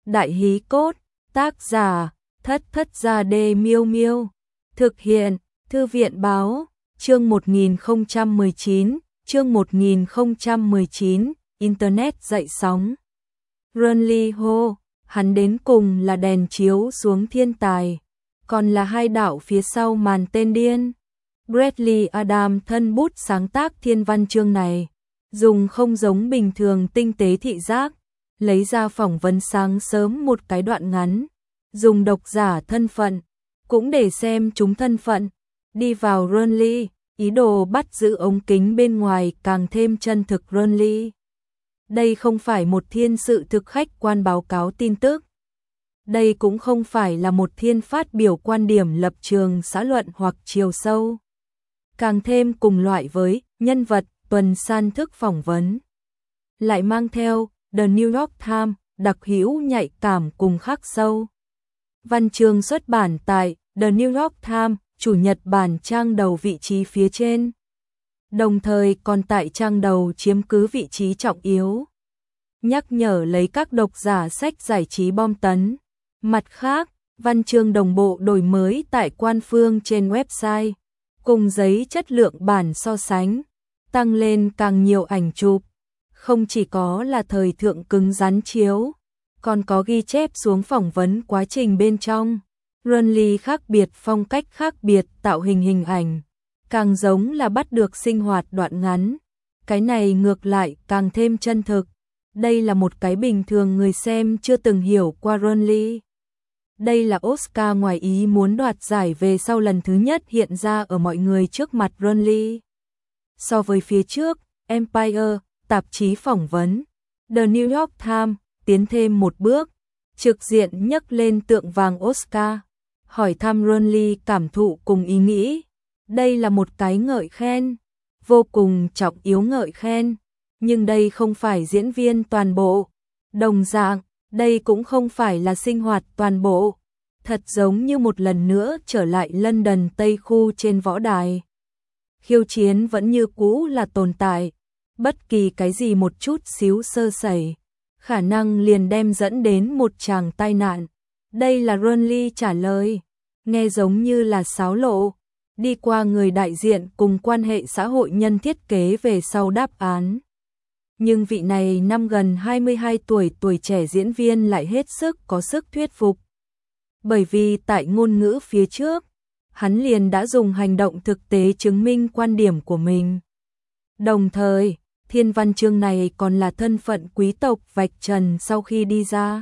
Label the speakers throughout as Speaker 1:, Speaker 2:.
Speaker 1: Đại hí cốt, tác giả, Thất Thất Gia Đê Miêu Miêu. Thực hiện, Thư viện báo, chương 1019, Internet dậy sóng. Renly hô, hắn đến cùng là đèn chiếu xuống thiên tài, còn là hai đạo phía sau màn tên điên. Bradley Adam thân bút sáng tác thiên văn chương này, dùng không giống bình thường tinh tế thị giác, lấy ra phỏng vấn sáng sớm một cái đoạn ngắn, dùng độc giả thân phận, cũng để xem chúng thân phận, đi vào Renly, ý đồ bắt giữ ống kính bên ngoài càng thêm chân thực Renly. Đây không phải một thiên sự thực khách quan báo cáo tin tức. Đây cũng không phải là một thiên phát biểu quan điểm lập trường xã luận hoặc chiều sâu. Càng thêm cùng loại với nhân vật tuần san thức phỏng vấn. Lại mang theo The New York Times, đặc hữu nhạy cảm cùng khắc sâu. Văn chương xuất bản tại The New York Times, chủ nhật bản trang đầu vị trí phía trên. Đồng thời còn tại trang đầu chiếm cứ vị trí trọng yếu. Nhắc nhở lấy các độc giả sách giải trí bom tấn. Mặt khác, văn chương đồng bộ đổi mới tại quan phương trên website, cùng giấy chất lượng bản so sánh, tăng lên càng nhiều ảnh chụp. Không chỉ có là thời thượng cứng rắn chiếu, còn có ghi chép xuống phỏng vấn quá trình bên trong. Renly khác biệt, phong cách khác biệt, tạo hình ảnh, càng giống là bắt được sinh hoạt đoạn ngắn. Cái này ngược lại càng thêm chân thực. Đây là một cái bình thường người xem chưa từng hiểu qua Renly. Đây là Oscar ngoài ý muốn đoạt giải về sau lần thứ nhất hiện ra ở mọi người trước mặt Renly. So với phía trước, Empire, tạp chí phỏng vấn, The New York Times, tiến thêm một bước, trực diện nhấc lên tượng vàng Oscar, hỏi thăm Renly cảm thụ cùng ý nghĩ. Đây là một cái ngợi khen, vô cùng trọng yếu ngợi khen, nhưng đây không phải diễn viên toàn bộ. Đồng dạng, đây cũng không phải là sinh hoạt toàn bộ. Thật giống như một lần nữa trở lại London Tây khu trên võ đài. Khiêu chiến vẫn như cũ là tồn tại. Bất kỳ cái gì một chút xíu sơ sẩy, khả năng liền đem dẫn đến một tràng tai nạn. Đây là Renly trả lời, nghe giống như là xáo lộ, đi qua người đại diện cùng quan hệ xã hội nhân thiết kế về sau đáp án. Nhưng vị này năm gần 22 tuổi trẻ diễn viên lại hết sức có sức thuyết phục. Bởi vì tại ngôn ngữ phía trước, hắn liền đã dùng hành động thực tế chứng minh quan điểm của mình. Đồng thời, thiên văn chương này còn là thân phận quý tộc vạch trần sau khi đi ra.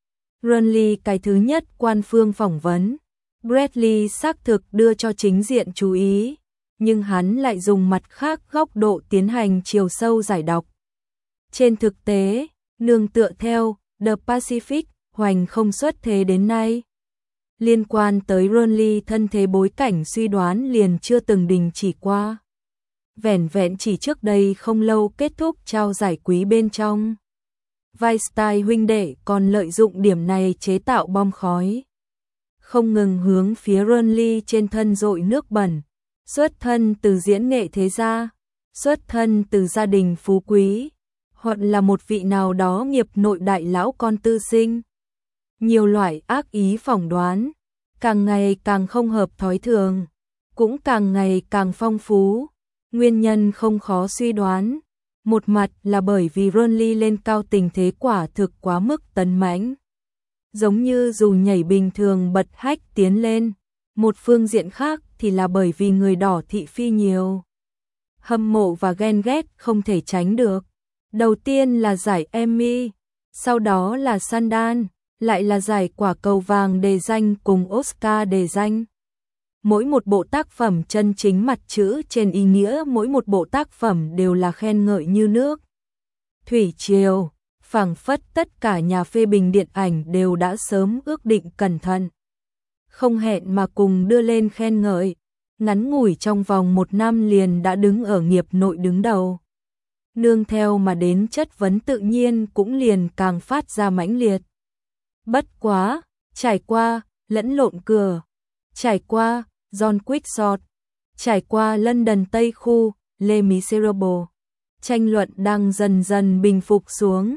Speaker 1: Renly cái thứ nhất quan phương phỏng vấn, Bradley xác thực đưa cho chính diện chú ý, nhưng hắn lại dùng mặt khác góc độ tiến hành chiều sâu giải đọc. Trên thực tế, nương tựa theo The Pacific, hoành không xuất thế đến nay. Liên quan tới Renly thân thế bối cảnh suy đoán liền chưa từng đình chỉ qua. Vẻn vẹn chỉ trước đây không lâu kết thúc trao giải quý bên trong. Weinstein huynh đệ còn lợi dụng điểm này chế tạo bom khói. Không ngừng hướng phía Renly trên thân dội nước bẩn. Xuất thân từ diễn nghệ thế gia, xuất thân từ gia đình phú quý, hoặc là một vị nào đó nghiệp nội đại lão con tư sinh. Nhiều loại ác ý phỏng đoán, càng ngày càng không hợp thói thường, cũng càng ngày càng phong phú. Nguyên nhân không khó suy đoán. Một mặt là bởi vì Renly lên cao tình thế quả thực quá mức tấn mãnh. Giống như dù nhảy bình thường bật hách tiến lên. Một phương diện khác thì là bởi vì người đỏ thị phi nhiều. Hâm mộ và ghen ghét không thể tránh được. Đầu tiên là giải Emmy, sau đó là Sundance, lại là giải quả cầu vàng đề danh cùng Oscar đề danh. Mỗi một bộ tác phẩm chân chính mặt chữ trên ý nghĩa mỗi một bộ tác phẩm đều là khen ngợi như nước. Thủy triều, phảng phất tất cả nhà phê bình điện ảnh đều đã sớm ước định cẩn thận. Không hẹn mà cùng đưa lên khen ngợi, ngắn ngủi trong vòng 1 năm liền đã đứng ở nghiệp nội đứng đầu. Nương theo mà đến chất vấn tự nhiên cũng liền càng phát ra mãnh liệt. Bất quá, trải qua, lẫn lộn cửa, trải qua, John Quixote, trải qua London Tây khu, Les Miserables. Tranh luận đang dần dần bình phục xuống,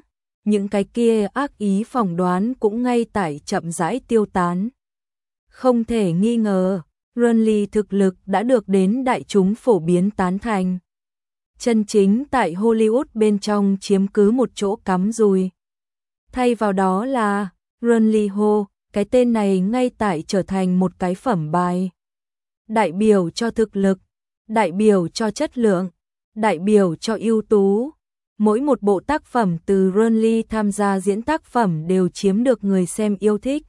Speaker 1: những cái kia ác ý phỏng đoán cũng ngay tại chậm rãi tiêu tán. Không thể nghi ngờ, Renly thực lực đã được đến đại chúng phổ biến tán thành. Chân chính tại Hollywood bên trong chiếm cứ một chỗ cắm rùi. Thay vào đó là Renly Ho, cái tên này ngay tại trở thành một cái phẩm bài. Đại biểu cho thực lực, đại biểu cho chất lượng, đại biểu cho ưu tú. Mỗi một bộ tác phẩm từ Renly tham gia diễn tác phẩm đều chiếm được người xem yêu thích.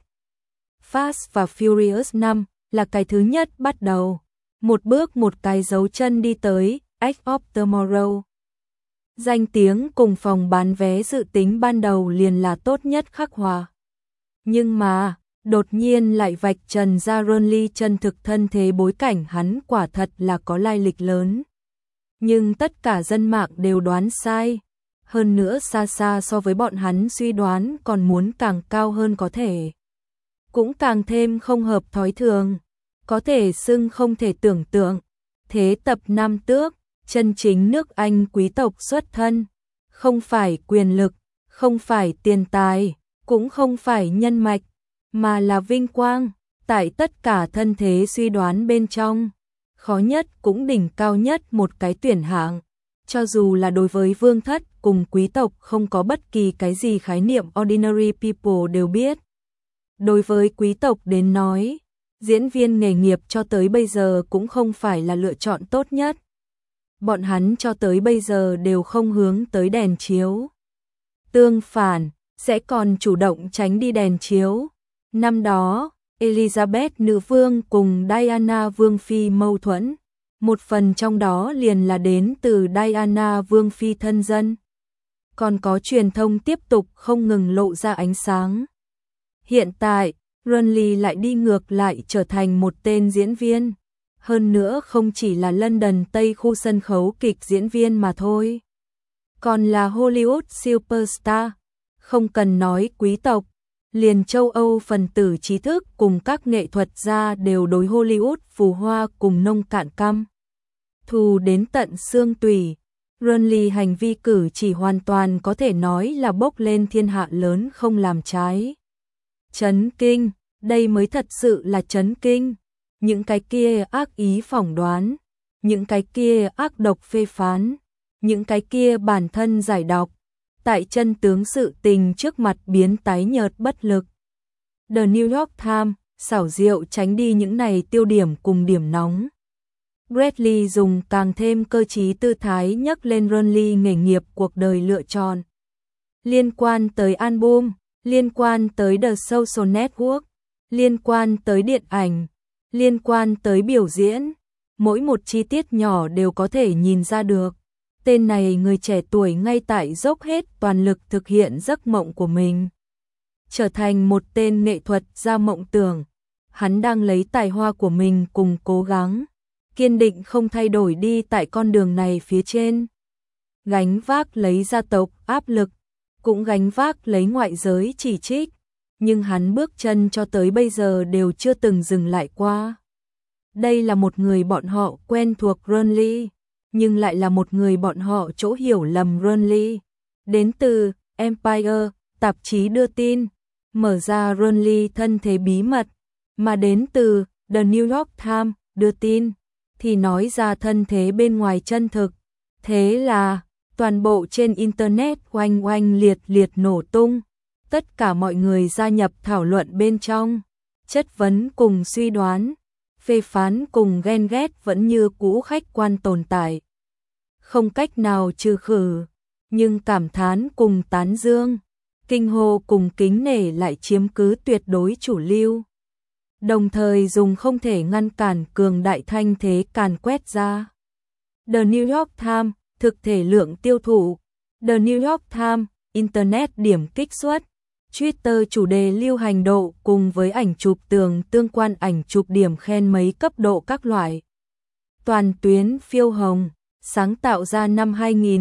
Speaker 1: Fast và Furious 5 là cái thứ nhất bắt đầu. Một bước một cái dấu chân đi tới Edge of Tomorrow. Danh tiếng cùng phòng bán vé dự tính ban đầu liền là tốt nhất khắc họa. Nhưng mà, đột nhiên lại vạch trần ra Renly chân thực thân thế bối cảnh hắn quả thật là có lai lịch lớn. Nhưng tất cả dân mạng đều đoán sai. Hơn nữa xa xa so với bọn hắn suy đoán còn muốn càng cao hơn có thể. Cũng càng thêm không hợp thói thường. Có thể xưng không thể tưởng tượng. Thế tập Nam Tước, chân chính nước Anh quý tộc xuất thân. Không phải quyền lực, không phải tiền tài, cũng không phải nhân mạch, mà là vinh quang. Tại tất cả thân thế suy đoán bên trong, khó nhất cũng đỉnh cao nhất một cái tuyển hạng. Cho dù là đối với vương thất cùng quý tộc không có bất kỳ cái gì khái niệm ordinary people đều biết. Đối với quý tộc đến nói, diễn viên nghề nghiệp cho tới bây giờ cũng không phải là lựa chọn tốt nhất. Bọn hắn cho tới bây giờ đều không hướng tới đèn chiếu. Tương phản, sẽ còn chủ động tránh đi đèn chiếu. Năm đó, Elizabeth nữ vương cùng Diana vương phi mâu thuẫn. Một phần trong đó liền là đến từ Diana vương phi thân dân. Còn có truyền thông tiếp tục không ngừng lộ ra ánh sáng. Hiện tại, Renly lại đi ngược lại trở thành một tên diễn viên. Hơn nữa không chỉ là London Tây khu sân khấu kịch diễn viên mà thôi. Còn là Hollywood superstar. Không cần nói quý tộc, liền châu Âu phần tử trí thức cùng các nghệ thuật gia đều đối Hollywood phù hoa cùng nông cạn căm. Thù đến tận xương tủy. Renly hành vi cử chỉ hoàn toàn có thể nói là bốc lên thiên hạ lớn không làm trái. Chấn kinh, đây mới thật sự là chấn kinh. Những cái kia ác ý phỏng đoán, những cái kia ác độc phê phán, những cái kia bản thân giải độc, tại chân tướng sự tình trước mặt biến tái nhợt bất lực. The New York Times xảo diệu tránh đi những này tiêu điểm cùng điểm nóng. Bradley dùng càng thêm cơ trí tư thái nhắc lên Renly nghề nghiệp cuộc đời lựa chọn. Liên quan tới album, liên quan tới The Social Network, liên quan tới điện ảnh, liên quan tới biểu diễn, mỗi một chi tiết nhỏ đều có thể nhìn ra được. Tên này người trẻ tuổi ngay tại dốc hết toàn lực thực hiện giấc mộng của mình. Trở thành một tên nghệ thuật gia mộng tưởng, hắn đang lấy tài hoa của mình cùng cố gắng, kiên định không thay đổi đi tại con đường này phía trên. Gánh vác lấy gia tộc áp lực, cũng gánh vác lấy ngoại giới chỉ trích, nhưng hắn bước chân cho tới bây giờ đều chưa từng dừng lại qua. Đây là một người bọn họ quen thuộc Renly, nhưng lại là một người bọn họ chỗ hiểu lầm Renly. Đến từ Empire, tạp chí đưa tin, mở ra Renly thân thế bí mật, mà đến từ The New York Times đưa tin, thì nói ra thân thế bên ngoài chân thực. Thế là, toàn bộ trên Internet oanh oanh liệt liệt nổ tung. Tất cả mọi người gia nhập thảo luận bên trong, chất vấn cùng suy đoán, phê phán cùng ghen ghét vẫn như cũ khách quan tồn tại. Không cách nào trừ khử, nhưng cảm thán cùng tán dương, kinh hô cùng kính nể lại chiếm cứ tuyệt đối chủ lưu. Đồng thời dùng không thể ngăn cản cường đại thanh thế càn quét ra. The New York Times, thực thể lượng tiêu thụ. The New York Times, Internet điểm kích xuất. Twitter chủ đề lưu hành độ cùng với ảnh chụp tường tương quan ảnh chụp điểm khen mấy cấp độ các loại. Toàn tuyến phiêu hồng, sáng tạo ra năm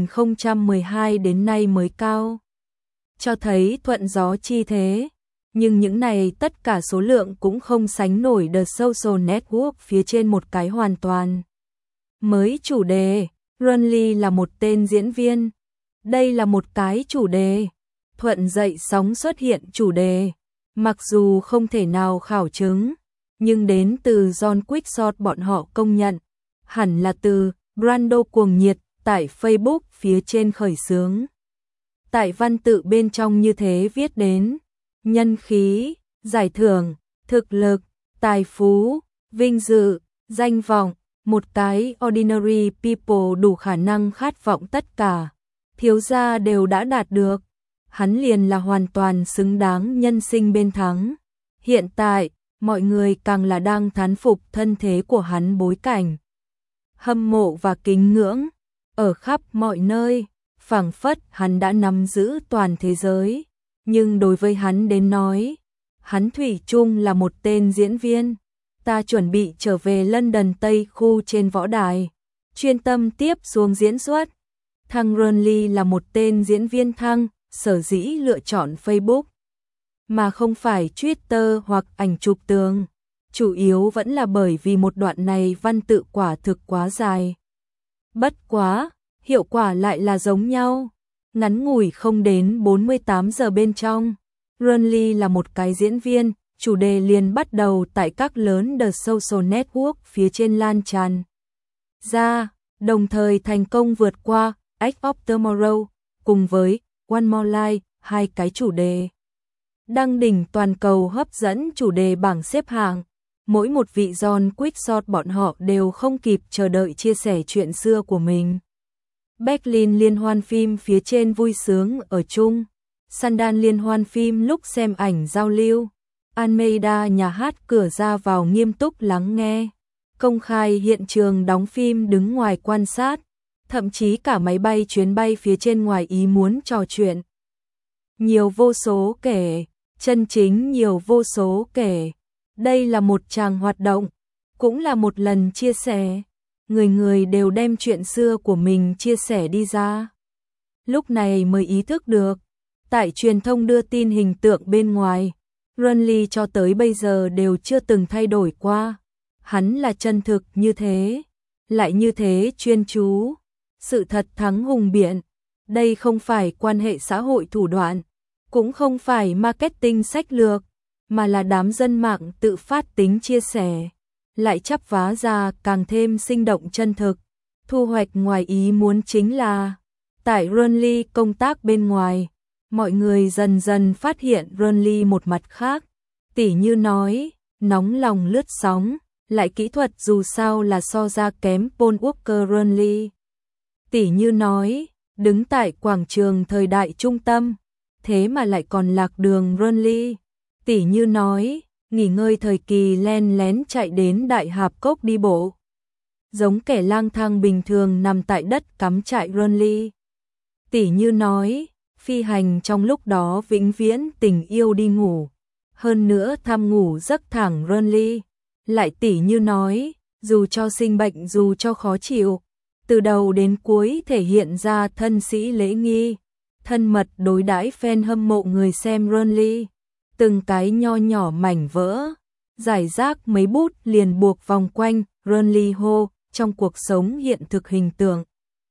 Speaker 1: 2012 đến nay mới cao. Cho thấy thuận gió chi thế. Nhưng những này tất cả số lượng cũng không sánh nổi The Social Network phía trên một cái hoàn toàn mới chủ đề. Renly là một tên diễn viên. Đây là một cái chủ đề. thuận dậy sóng xuất hiện chủ đề, mặc dù không thể nào khảo chứng, nhưng đến từ John Quickshot bọn họ công nhận, hẳn là từ Brando cuồng nhiệt tại Facebook phía trên khởi xướng. Tại văn tự bên trong như thế viết đến, nhân khí, giải thưởng, thực lực, tài phú, vinh dự, danh vọng, một cái ordinary people đủ khả năng khát vọng tất cả, thiếu gia đều đã đạt được, hắn liền là hoàn toàn xứng đáng nhân sinh bên thắng. Hiện tại, mọi người càng là đang thán phục thân thế của hắn bối cảnh. Hâm mộ và kính ngưỡng, ở khắp mọi nơi, phảng phất hắn đã nắm giữ toàn thế giới, nhưng đối với hắn đến nói, hắn thủy chung là một tên diễn viên. Ta chuẩn bị trở về London Tây khu trên võ đài, chuyên tâm tiếp xuống diễn xuất. Thăng Renly là một tên diễn viên thăng, sở dĩ lựa chọn Facebook, mà không phải Twitter hoặc ảnh chụp tường. Chủ yếu vẫn là bởi vì một đoạn này văn tự quả thực quá dài. Bất quá, hiệu quả lại là giống nhau. Ngắn ngủi không đến 48 giờ bên trong, Renly là một cái diễn viên, chủ đề liền bắt đầu tại các lớn The Social Network phía trên lan tràn ra, đồng thời thành công vượt qua Edge of Tomorrow cùng với One More Life, hai cái chủ đề đăng đỉnh toàn cầu hấp dẫn chủ đề bảng xếp hạng. Mỗi một vị John Quickshot bọn họ đều không kịp chờ đợi chia sẻ chuyện xưa của mình. Berlin liên hoan phim phía trên vui sướng ở chung, Sundance liên hoan phim lúc xem ảnh giao lưu, Almeida nhà hát cửa ra vào nghiêm túc lắng nghe, công khai hiện trường đóng phim đứng ngoài quan sát, thậm chí cả máy bay chuyến bay phía trên ngoài ý muốn trò chuyện. Nhiều vô số kể, chân chính nhiều vô số kể. Đây là một tràng hoạt động, cũng là một lần chia sẻ. Người người đều đem chuyện xưa của mình chia sẻ đi ra. Lúc này mới ý thức được, tại truyền thông đưa tin hình tượng bên ngoài, Renly cho tới bây giờ đều chưa từng thay đổi qua. Hắn là chân thực như thế, lại như thế chuyên chú. Sự thật thắng hùng biện. Đây không phải quan hệ xã hội thủ đoạn, cũng không phải marketing sách lược, mà là đám dân mạng tự phát tính chia sẻ, lại chắp vá ra càng thêm sinh động chân thực. Thu hoạch ngoài ý muốn chính là, tại Renly công tác bên ngoài, mọi người dần dần phát hiện Renly một mặt khác, tỉ như nói, nóng lòng lướt sóng, lại kỹ thuật dù sao là so ra kém Paul Walker Renly. Tỉ như nói, đứng tại quảng trường thời đại trung tâm, thế mà lại còn lạc đường Renly. Tỉ như nói, nghỉ ngơi thời kỳ len lén chạy đến Đại Hạp Cốc đi bộ, giống kẻ lang thang bình thường nằm tại đất cắm trại Renly. Tỉ như nói, phi hành trong lúc đó vĩnh viễn tình yêu đi ngủ, hơn nữa tham ngủ giấc thẳng Renly. Lại tỉ như nói, dù cho sinh bệnh dù cho khó chịu, từ đầu đến cuối thể hiện ra thân sĩ lễ nghi, thân mật đối đãi fan hâm mộ người xem Renly. Từng cái nho nhỏ mảnh vỡ, giải rác mấy bút liền buộc vòng quanh Renly Ho trong cuộc sống hiện thực hình tượng.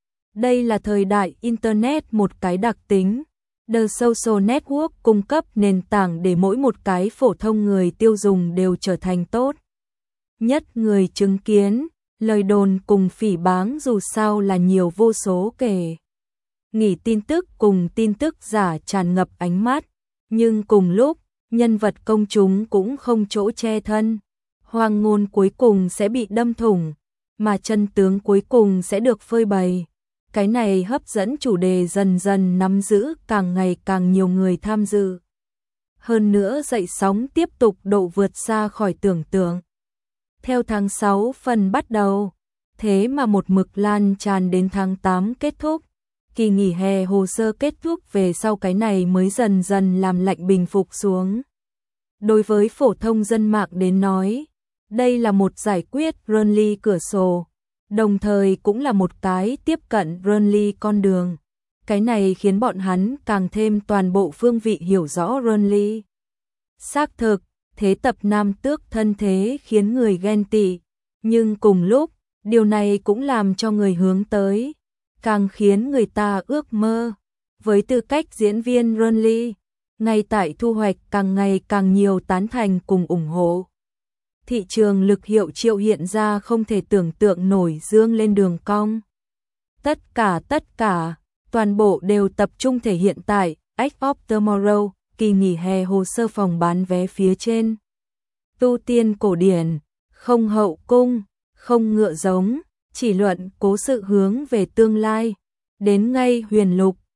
Speaker 1: Đây là thời đại Internet một cái đặc tính. The Social Network cung cấp nền tảng để mỗi một cái phổ thông người tiêu dùng đều trở thành tốt nhất người chứng kiến. Lời đồn cùng phỉ báng dù sao là nhiều vô số kể. Nghỉ tin tức cùng tin tức giả tràn ngập ánh mắt, nhưng cùng lúc, nhân vật công chúng cũng không chỗ che thân. Hoang ngôn cuối cùng sẽ bị đâm thủng, mà chân tướng cuối cùng sẽ được phơi bày. Cái này hấp dẫn chủ đề dần dần nắm giữ càng ngày càng nhiều người tham dự. Hơn nữa dậy sóng tiếp tục độ vượt xa khỏi tưởng tượng. Theo tháng 6 phần bắt đầu, thế mà một mực lan tràn đến tháng 8 kết thúc. Kỳ nghỉ hè hồ sơ kết thúc về sau cái này mới dần dần làm lạnh bình phục xuống. Đối với phổ thông dân mạng đến nói, đây là một giải quyết Renly cửa sổ, đồng thời cũng là một cái tiếp cận Renly con đường. Cái này khiến bọn hắn càng thêm toàn bộ phương vị hiểu rõ Renly. Xác thực, thế tập nam tước thân thế khiến người ghen tị, nhưng cùng lúc, điều này cũng làm cho người hướng tới, càng khiến người ta ước mơ. Với tư cách diễn viên Renly, ngay tại thu hoạch càng ngày càng nhiều tán thành cùng ủng hộ. Thị trường lực hiệu triệu hiện ra không thể tưởng tượng nổi dương lên đường cong. Tất cả, toàn bộ đều tập trung thể hiện tại Edge of Tomorrow, kỳ nghỉ hè hồ sơ phòng bán vé phía trên. Tu tiên cổ điển, không hậu cung, không ngựa giống, chỉ luận cố sự hướng về tương lai. Đến ngay huyền lục,